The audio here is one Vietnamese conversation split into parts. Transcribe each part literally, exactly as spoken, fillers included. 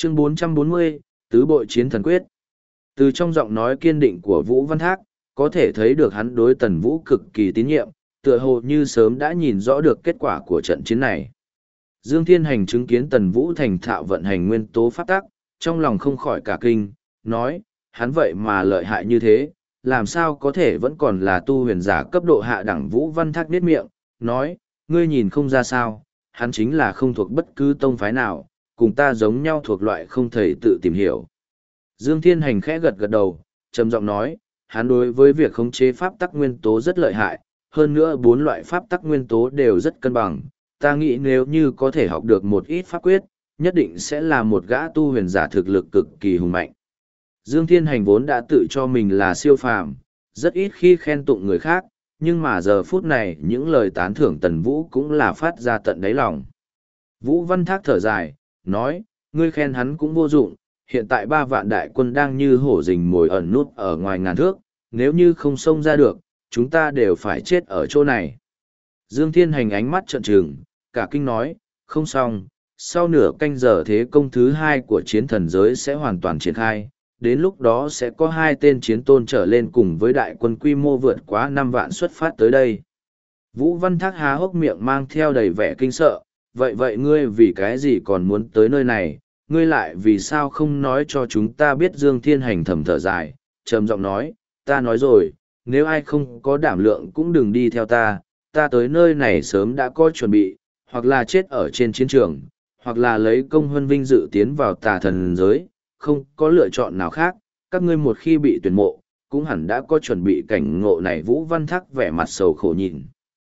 Chương bốn trăm bốn mươi, Tứ bội chiến thần quyết. Từ trong giọng nói kiên định của Vũ Văn Thác, có thể thấy được hắn đối Tần Vũ cực kỳ tín nhiệm, tựa hồ như sớm đã nhìn rõ được kết quả của trận chiến này. Dương Thiên Hành chứng kiến Tần Vũ thành thạo vận hành nguyên tố pháp tắc, trong lòng không khỏi cả kinh, nói, hắn vậy mà lợi hại như thế, làm sao có thể vẫn còn là tu huyền giả cấp độ hạ đẳng. Vũ Văn Thác niết miệng, nói, ngươi nhìn không ra sao, hắn chính là không thuộc bất cứ tông phái nào, cùng ta giống nhau thuộc loại không thể tự tìm hiểu. Dương Thiên Hành khẽ gật gật đầu, trầm giọng nói, hắn đối với việc khống chế pháp tắc nguyên tố rất lợi hại, hơn nữa bốn loại pháp tắc nguyên tố đều rất cân bằng. Ta nghĩ nếu như có thể học được một ít pháp quyết, nhất định sẽ là một gã tu huyền giả thực lực cực kỳ hùng mạnh. Dương Thiên Hành vốn đã tự cho mình là siêu phàm, rất ít khi khen tụng người khác, nhưng mà giờ phút này những lời tán thưởng Tần Vũ cũng là phát ra tận đáy lòng. Vũ Văn Thác thở dài, nói, ngươi khen hắn cũng vô dụng, hiện tại ba vạn đại quân đang như hổ rình mồi ẩn nút ở ngoài ngàn thước, nếu như không xông ra được, chúng ta đều phải chết ở chỗ này. Dương Thiên Hành ánh mắt trợn trừng, cả kinh nói, không xong, sau nửa canh giờ thế công thứ hai của chiến thần giới sẽ hoàn toàn triển khai, đến lúc đó sẽ có hai tên chiến tôn trở lên cùng với đại quân quy mô vượt quá năm vạn xuất phát tới đây. Vũ Văn Thác há hốc miệng mang theo đầy vẻ kinh sợ, vậy vậy ngươi vì cái gì còn muốn tới nơi này, ngươi lại vì sao không nói cho chúng ta biết? Dương Thiên Hành thầm thở dài, trầm giọng nói, ta nói rồi, nếu ai không có đảm lượng cũng đừng đi theo ta, ta tới nơi này sớm đã có chuẩn bị, hoặc là chết ở trên chiến trường, hoặc là lấy công huân vinh dự tiến vào tà thần giới, không có lựa chọn nào khác, các ngươi một khi bị tuyển mộ, cũng hẳn đã có chuẩn bị cảnh ngộ này. Vũ Văn Thác vẻ mặt sầu khổ nhìn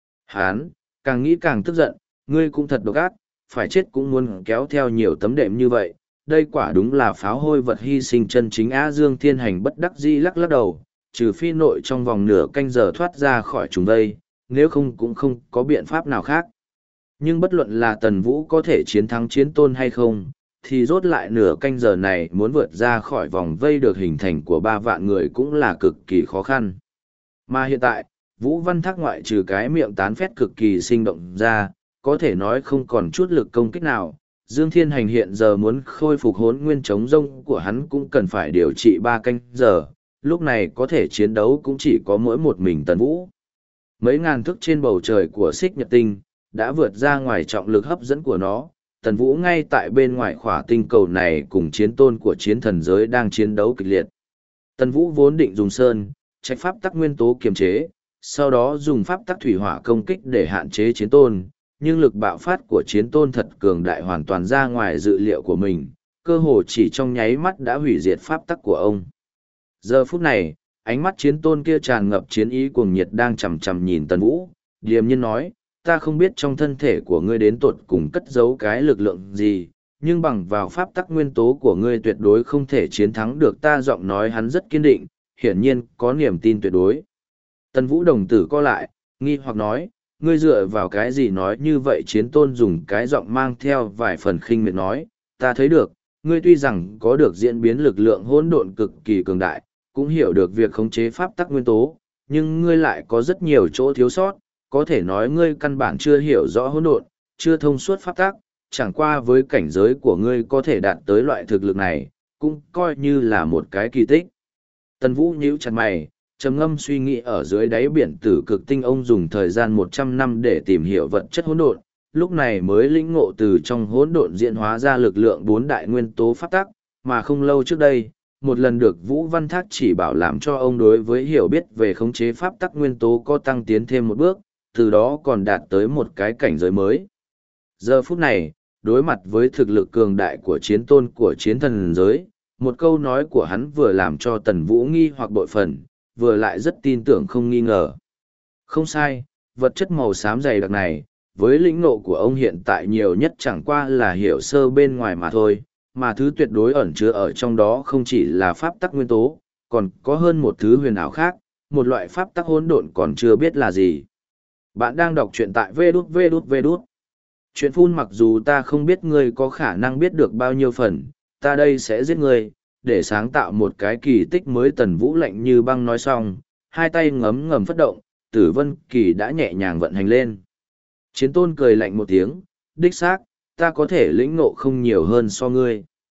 hán, càng nghĩ càng tức giận, ngươi cũng thật độc ác, phải chết cũng muốn kéo theo nhiều tấm đệm như vậy, đây quả đúng là pháo hôi vật hy sinh chân chính á. Dương Thiên Hành bất đắc dĩ lắc lắc đầu, trừ phi nội trong vòng nửa canh giờ thoát ra khỏi chúng đây, nếu không cũng không có biện pháp nào khác. Nhưng bất luận là Tần Vũ có thể chiến thắng chiến tôn hay không, thì rốt lại nửa canh giờ này muốn vượt ra khỏi vòng vây được hình thành của ba vạn người cũng là cực kỳ khó khăn. Mà hiện tại, Vũ Văn Thác ngoại trừ cái miệng tán phét cực kỳ sinh động ra, có thể nói không còn chút lực công kích nào. Dương Thiên Hành hiện giờ muốn khôi phục hốn nguyên chống rông của hắn cũng cần phải điều trị ba canh giờ, lúc này có thể chiến đấu cũng chỉ có mỗi một mình Tần Vũ. Mấy ngàn thước trên bầu trời của xích nhật tinh, đã vượt ra ngoài trọng lực hấp dẫn của nó. Tần Vũ ngay tại bên ngoài khỏa tinh cầu này cùng chiến tôn của chiến thần giới đang chiến đấu kịch liệt. Tần Vũ vốn định dùng sơn, trạch pháp tắc nguyên tố kiềm chế, sau đó dùng pháp tắc thủy hỏa công kích để hạn chế chiến tôn, nhưng lực bạo phát của chiến tôn thật cường đại, hoàn toàn ra ngoài dự liệu của mình, cơ hồ chỉ trong nháy mắt đã hủy diệt pháp tắc của ông. Giờ phút này, ánh mắt chiến tôn kia tràn ngập chiến ý cuồng nhiệt đang chằm chằm nhìn Tần Vũ, điềm nhiên nói, ta không biết trong thân thể của ngươi đến tột cùng cất giấu cái lực lượng gì, nhưng bằng vào pháp tắc nguyên tố của ngươi tuyệt đối không thể chiến thắng được ta. Giọng nói hắn rất kiên định, hiển nhiên có niềm tin tuyệt đối. Tần Vũ đồng tử co lại, nghi hoặc nói, ngươi dựa vào cái gì nói như vậy? Chiến tôn dùng cái giọng mang theo vài phần khinh miệt nói, ta thấy được, ngươi tuy rằng có được diễn biến lực lượng hỗn độn cực kỳ cường đại, cũng hiểu được việc khống chế pháp tắc nguyên tố, nhưng ngươi lại có rất nhiều chỗ thiếu sót, có thể nói ngươi căn bản chưa hiểu rõ hỗn độn, chưa thông suốt pháp tắc, chẳng qua với cảnh giới của ngươi có thể đạt tới loại thực lực này, cũng coi như là một cái kỳ tích. Tần Vũ nhíu chặt mày, trầm ngâm suy nghĩ. Ở dưới đáy biển tử cực tinh ông dùng thời gian một trăm năm để tìm hiểu vật chất hỗn độn, lúc này mới lĩnh ngộ từ trong hỗn độn diễn hóa ra lực lượng bốn đại nguyên tố pháp tắc, mà không lâu trước đây, một lần được Vũ Văn Thác chỉ bảo làm cho ông đối với hiểu biết về khống chế pháp tắc nguyên tố có tăng tiến thêm một bước, từ đó còn đạt tới một cái cảnh giới mới. Giờ phút này, đối mặt với thực lực cường đại của chiến tôn của chiến thần giới, một câu nói của hắn vừa làm cho Tần Vũ nghi hoặc bội phần, vừa lại rất tin tưởng không nghi ngờ. Không sai, vật chất màu xám dày đặc này, với lĩnh ngộ của ông hiện tại nhiều nhất chẳng qua là hiểu sơ bên ngoài mà thôi, mà thứ tuyệt đối ẩn chứa ở trong đó không chỉ là pháp tắc nguyên tố, còn có hơn một thứ huyền ảo khác, một loại pháp tắc hỗn độn còn chưa biết là gì. Bạn đang đọc truyện tại vê đút vê đút vê đút. Chuyện phun mặc dù ta không biết ngươi có khả năng biết được bao nhiêu phần, ta đây sẽ giết ngươi, để sáng tạo một cái kỳ tích mới. Tần Vũ lạnh như băng nói xong, hai tay ngấm ngầm phất động, Tử Vân Kỳ đã nhẹ nhàng vận hành lên. Chiến tôn cười lạnh một tiếng, đích xác, ta có thể lĩnh ngộ không nhiều hơn so ngươi.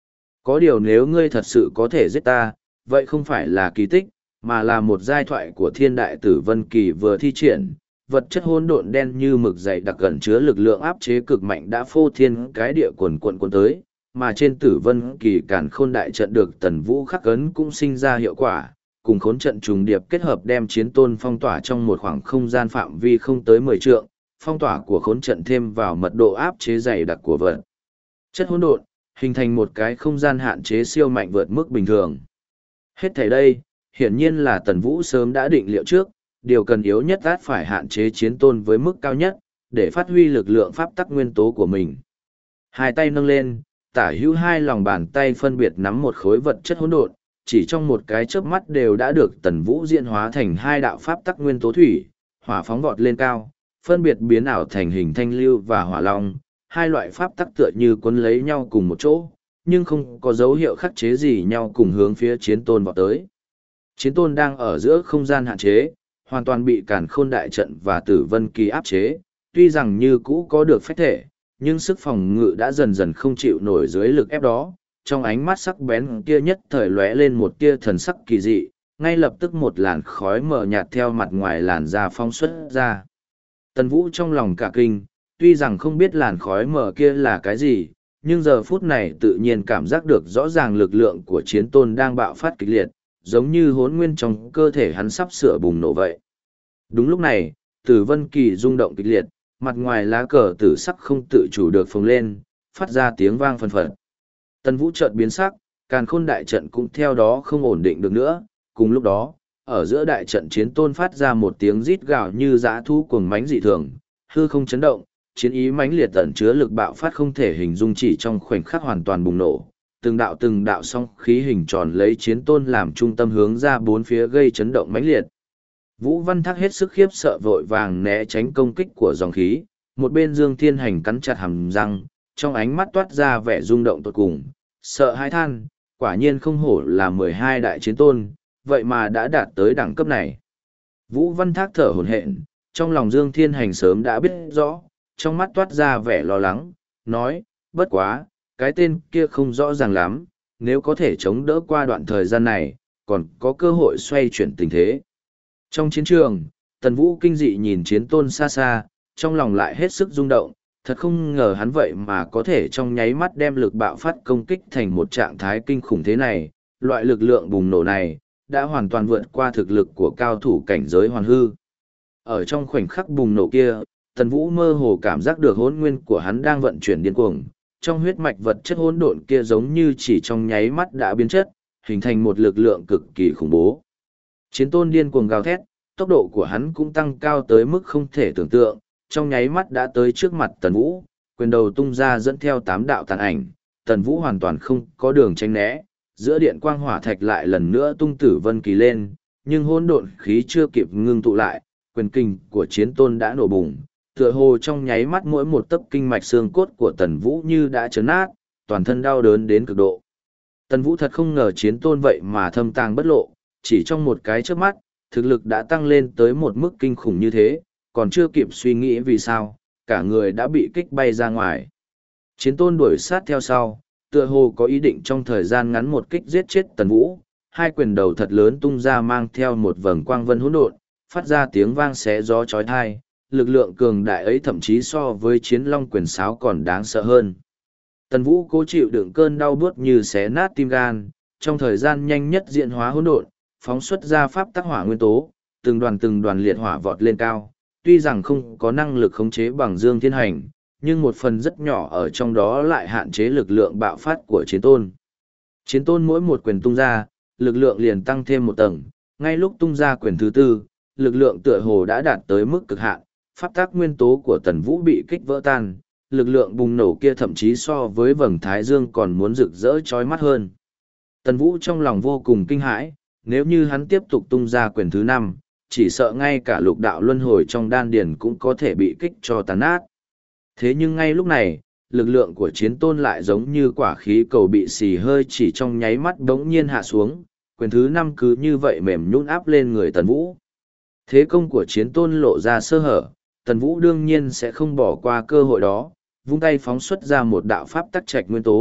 Có điều nếu ngươi thật sự có thể giết ta, vậy không phải là kỳ tích, mà là một giai thoại của thiên đại tử Vân Kỳ vừa thi triển. Vật chất hỗn độn đen như mực dày đặc gần chứa lực lượng áp chế cực mạnh đã phô thiên cái địa quần quần cuốn tới, mà trên tử Vân Kỳ càn khôn đại trận được Tần Vũ khắc ấn cũng sinh ra hiệu quả, cùng khốn trận trùng điệp kết hợp đem chiến tôn phong tỏa trong một khoảng không gian phạm vi không tới mười trượng, phong tỏa của khốn trận thêm vào mật độ áp chế dày đặc của vật chất hỗn độn, hình thành một cái không gian hạn chế siêu mạnh vượt mức bình thường. Hết thảy đây, hiển nhiên là Tần Vũ sớm đã định liệu trước, điều cần yếu nhất át phải hạn chế chiến tôn với mức cao nhất, để phát huy lực lượng pháp tắc nguyên tố của mình. Hai tay nâng lên, tả hữu hai lòng bàn tay phân biệt nắm một khối vật chất hỗn độn, chỉ trong một cái chớp mắt đều đã được Tần Vũ diễn hóa thành hai đạo pháp tắc nguyên tố thủy, hỏa phóng vọt lên cao, phân biệt biến ảo thành hình thanh lưu và hỏa long, hai loại pháp tắc tựa như cuốn lấy nhau cùng một chỗ, nhưng không có dấu hiệu khắc chế gì nhau cùng hướng phía chiến tôn vọt tới. Chiến tôn đang ở giữa không gian hạn chế, hoàn toàn bị càn khôn đại trận và tử Vân Kỳ áp chế, tuy rằng như cũ có được phách thể, nhưng sức phòng ngự đã dần dần không chịu nổi dưới lực ép đó. Trong ánh mắt sắc bén kia nhất thời lóe lên một tia thần sắc kỳ dị, ngay lập tức một làn khói mờ nhạt theo mặt ngoài làn da phóng xuất ra. Tần Vũ trong lòng cả kinh, tuy rằng không biết làn khói mờ kia là cái gì, nhưng giờ phút này tự nhiên cảm giác được rõ ràng lực lượng của chiến tôn đang bạo phát kịch liệt, giống như hỗn nguyên trong cơ thể hắn sắp sửa bùng nổ vậy. Đúng lúc này, Tử Vân Kỳ rung động kịch liệt, mặt ngoài lá cờ tử sắc không tự chủ được phồng lên, phát ra tiếng vang phân phật. Tần Vũ chợt biến sắc, càn khôn đại trận cũng theo đó không ổn định được nữa. Cùng lúc đó, ở giữa đại trận chiến tôn phát ra một tiếng rít gào như dã thú cuồng mãnh dị thường, hư không chấn động, chiến ý mãnh liệt tận chứa lực bạo phát không thể hình dung chỉ trong khoảnh khắc hoàn toàn bùng nổ. Từng đạo từng đạo song khí hình tròn lấy chiến tôn làm trung tâm hướng ra bốn phía gây chấn động mãnh liệt. Vũ Văn Thác hết sức khiếp sợ vội vàng né tránh công kích của dòng khí, một bên Dương Thiên Hành cắn chặt hàm răng, trong ánh mắt toát ra vẻ rung động tột cùng, sợ hãi than, quả nhiên không hổ là mười hai đại chiến tôn, vậy mà đã đạt tới đẳng cấp này. Vũ Văn Thác thở hổn hển, trong lòng Dương Thiên Hành sớm đã biết rõ, trong mắt toát ra vẻ lo lắng, nói, bất quá, cái tên kia không rõ ràng lắm, nếu có thể chống đỡ qua đoạn thời gian này, còn có cơ hội xoay chuyển tình thế. Trong chiến trường, Tần Vũ kinh dị nhìn chiến tôn xa xa, trong lòng lại hết sức rung động, thật không ngờ hắn vậy mà có thể trong nháy mắt đem lực bạo phát công kích thành một trạng thái kinh khủng thế này, loại lực lượng bùng nổ này, đã hoàn toàn vượt qua thực lực của cao thủ cảnh giới hoàn hư. Ở trong khoảnh khắc bùng nổ kia, Tần Vũ mơ hồ cảm giác được hỗn nguyên của hắn đang vận chuyển điên cuồng, trong huyết mạch vật chất hỗn độn kia giống như chỉ trong nháy mắt đã biến chất, hình thành một lực lượng cực kỳ khủng bố. Chiến tôn điên cuồng gào thét, tốc độ của hắn cũng tăng cao tới mức không thể tưởng tượng, trong nháy mắt đã tới trước mặt Tần Vũ, quyền đầu tung ra dẫn theo tám đạo tàn ảnh, Tần Vũ hoàn toàn không có đường tránh né, giữa điện quang hỏa thạch lại lần nữa tung Tử Vân Kỳ lên, nhưng hỗn độn khí chưa kịp ngưng tụ lại, quyền kinh của chiến tôn đã nổ bùng, tựa hồ trong nháy mắt mỗi một tấc kinh mạch xương cốt của Tần Vũ như đã chấn nát, toàn thân đau đớn đến cực độ. Tần Vũ thật không ngờ chiến tôn vậy mà thâm tàng bất lộ, chỉ trong một cái chớp mắt, thực lực đã tăng lên tới một mức kinh khủng như thế, còn chưa kịp suy nghĩ vì sao, cả người đã bị kích bay ra ngoài. Chiến tôn đuổi sát theo sau, tựa hồ có ý định trong thời gian ngắn một kích giết chết Tần Vũ, hai quyền đầu thật lớn tung ra mang theo một vầng quang vân hỗn độn, phát ra tiếng vang xé gió chói tai, lực lượng cường đại ấy thậm chí so với chiến long quyền sáo còn đáng sợ hơn. Tần Vũ cố chịu đựng cơn đau buốt như xé nát tim gan, trong thời gian nhanh nhất diễn hóa hỗn độn, phóng xuất ra pháp tắc hỏa nguyên tố, từng đoàn từng đoàn liệt hỏa vọt lên cao, tuy rằng không có năng lực khống chế bằng Dương Thiên Hành, nhưng một phần rất nhỏ ở trong đó lại hạn chế lực lượng bạo phát của chiến tôn. Chiến tôn mỗi một quyền tung ra, lực lượng liền tăng thêm một tầng, ngay lúc tung ra quyền thứ tư, lực lượng tựa hồ đã đạt tới mức cực hạn, pháp tắc nguyên tố của Tần Vũ bị kích vỡ tan, lực lượng bùng nổ kia thậm chí so với vầng thái dương còn muốn rực rỡ chói mắt hơn. Tần Vũ trong lòng vô cùng kinh hãi, nếu như hắn tiếp tục tung ra quyền thứ năm, chỉ sợ ngay cả lục đạo luân hồi trong đan điền cũng có thể bị kích cho tàn nát. Thế nhưng ngay lúc này, lực lượng của chiến tôn lại giống như quả khí cầu bị xì hơi chỉ trong nháy mắt đống nhiên hạ xuống, quyền thứ năm cứ như vậy mềm nhũn áp lên người Tần Vũ. Thế công của chiến tôn lộ ra sơ hở, Tần Vũ đương nhiên sẽ không bỏ qua cơ hội đó, vung tay phóng xuất ra một đạo pháp tắc trạch nguyên tố,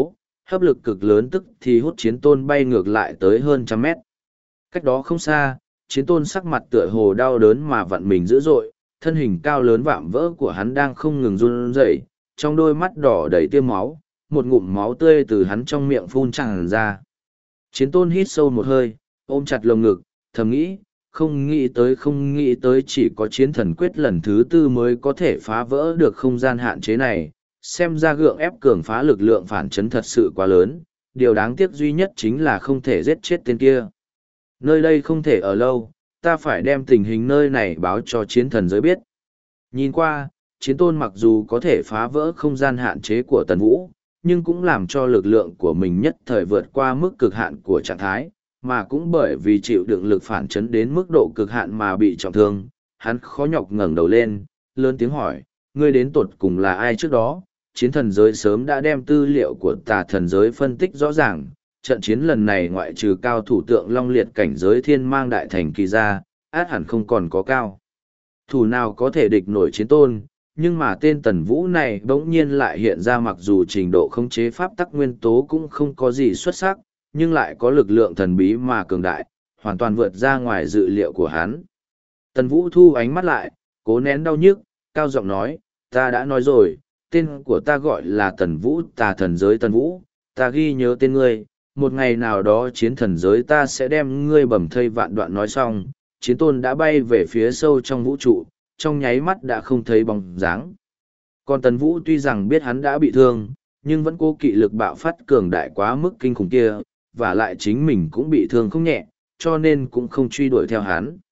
hấp lực cực lớn tức thì hút chiến tôn bay ngược lại tới hơn trăm mét. Cách đó không xa, chiến tôn sắc mặt tựa hồ đau đớn mà vặn mình dữ dội, thân hình cao lớn vạm vỡ của hắn đang không ngừng run rẩy, trong đôi mắt đỏ đầy tiêm máu, một ngụm máu tươi từ hắn trong miệng phun tràn ra. Chiến tôn hít sâu một hơi, ôm chặt lồng ngực, thầm nghĩ, không nghĩ tới không nghĩ tới chỉ có chiến thần quyết lần thứ tư mới có thể phá vỡ được không gian hạn chế này, xem ra gượng ép cường phá lực lượng phản chấn thật sự quá lớn, điều đáng tiếc duy nhất chính là không thể giết chết tên kia. Nơi đây không thể ở lâu, ta phải đem tình hình nơi này báo cho chiến thần giới biết. Nhìn qua, chiến tôn mặc dù có thể phá vỡ không gian hạn chế của Tần Vũ, nhưng cũng làm cho lực lượng của mình nhất thời vượt qua mức cực hạn của trạng thái, mà cũng bởi vì chịu đựng lực phản chấn đến mức độ cực hạn mà bị trọng thương, hắn khó nhọc ngẩng đầu lên, lớn tiếng hỏi, ngươi đến tột cùng là ai trước đó? Chiến thần giới sớm đã đem tư liệu của tà thần giới phân tích rõ ràng, trận chiến lần này ngoại trừ cao thủ tượng long liệt cảnh giới thiên mang đại thành kỳ ra, át hẳn không còn có cao thủ nào có thể địch nổi chiến tôn, nhưng mà tên Tần Vũ này bỗng nhiên lại hiện ra, mặc dù trình độ khống chế pháp tắc nguyên tố cũng không có gì xuất sắc, nhưng lại có lực lượng thần bí mà cường đại, hoàn toàn vượt ra ngoài dự liệu của hắn. Tần Vũ thu ánh mắt lại, cố nén đau nhức, cao giọng nói, ta đã nói rồi, tên của ta gọi là Tần Vũ, tà thần giới Tần Vũ, ta ghi nhớ tên ngươi, một ngày nào đó chiến thần giới ta sẽ đem ngươi bầm thây vạn đoạn. Nói xong, chiến tôn đã bay về phía sâu trong vũ trụ, trong nháy mắt đã không thấy bóng dáng. Còn Tần Vũ tuy rằng biết hắn đã bị thương, nhưng vẫn cố kỵ lực bạo phát cường đại quá mức kinh khủng kia, và lại chính mình cũng bị thương không nhẹ, cho nên cũng không truy đuổi theo hắn.